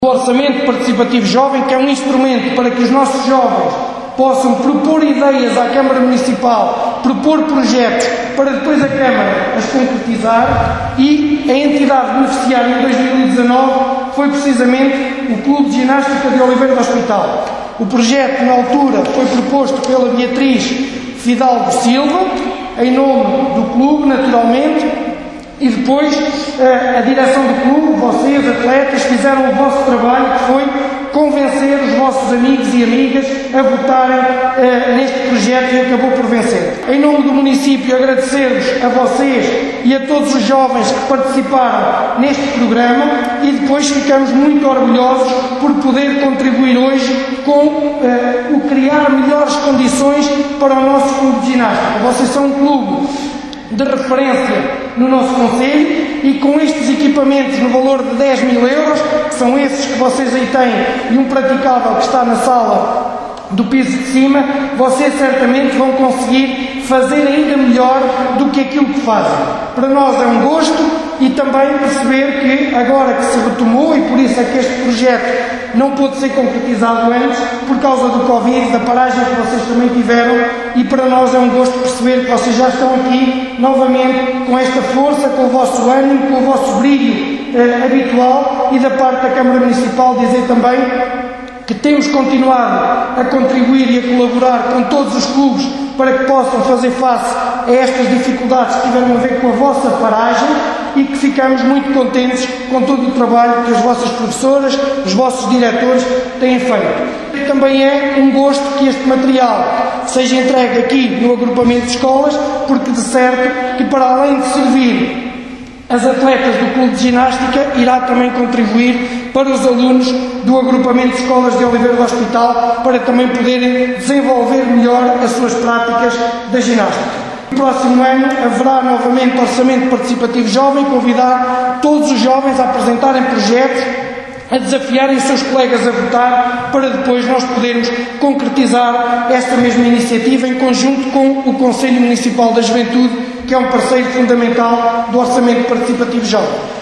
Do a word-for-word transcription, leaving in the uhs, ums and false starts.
O Orçamento Participativo Jovem, que é um instrumento para que os nossos jovens possam propor ideias à Câmara Municipal, propor projetos para depois a Câmara as concretizar, e a entidade beneficiária em dois mil e dezanove foi precisamente o Clube de Ginástica de Oliveira do Hospital. O projeto, na altura, foi proposto pela Beatriz Fidalgo Silva, em nome do clube, naturalmente, e depois a direção do clube, vocês, atletas, fizeram o vosso trabalho, que foi convencer os vossos amigos e amigas a votarem uh, neste projeto, e acabou por vencer. Em nome do município, agradecer-vos a vocês e a todos os jovens que participaram neste programa, e depois ficamos muito orgulhosos por poder contribuir hoje com uh, o criar melhores condições para o nosso clube de ginástica. Vocês são um clube de referência no nosso concelho, e com estes equipamentos no valor de dez mil euros, que são esses que vocês aí têm, e um praticável que está na sala do piso de cima, vocês certamente vão conseguir fazer ainda melhor do que aquilo que fazem. Para nós é um gosto, e também perceber que agora que se retomou, e por isso é que este projeto não pôde ser concretizado antes, por causa do Covid, da paragem que vocês também tiveram, e para nós é um gosto perceber que vocês já estão aqui novamente com esta força, com o vosso ânimo, com o vosso brilho eh, habitual, e da parte da Câmara Municipal dizer também que temos continuado a contribuir e a colaborar com todos os clubes para que possam fazer face a estas dificuldades que tiveram a ver com a vossa paragem, e que ficamos muito contentes com todo o trabalho que as vossas professoras, os vossos diretores têm feito. Também é um gosto que este material seja entregue aqui no agrupamento de escolas, porque de certo que, para além de servir as atletas do Clube de Ginástica, irá também contribuir para os alunos do agrupamento de escolas de Oliveira do Hospital, para também poderem desenvolver melhor as suas práticas da ginástica. No próximo ano haverá novamente Orçamento Participativo Jovem, convidar todos os jovens a apresentarem projetos, a desafiarem os seus colegas a votar, para depois nós podermos concretizar esta mesma iniciativa em conjunto com o Conselho Municipal da Juventude, que é um parceiro fundamental do Orçamento Participativo Jovem.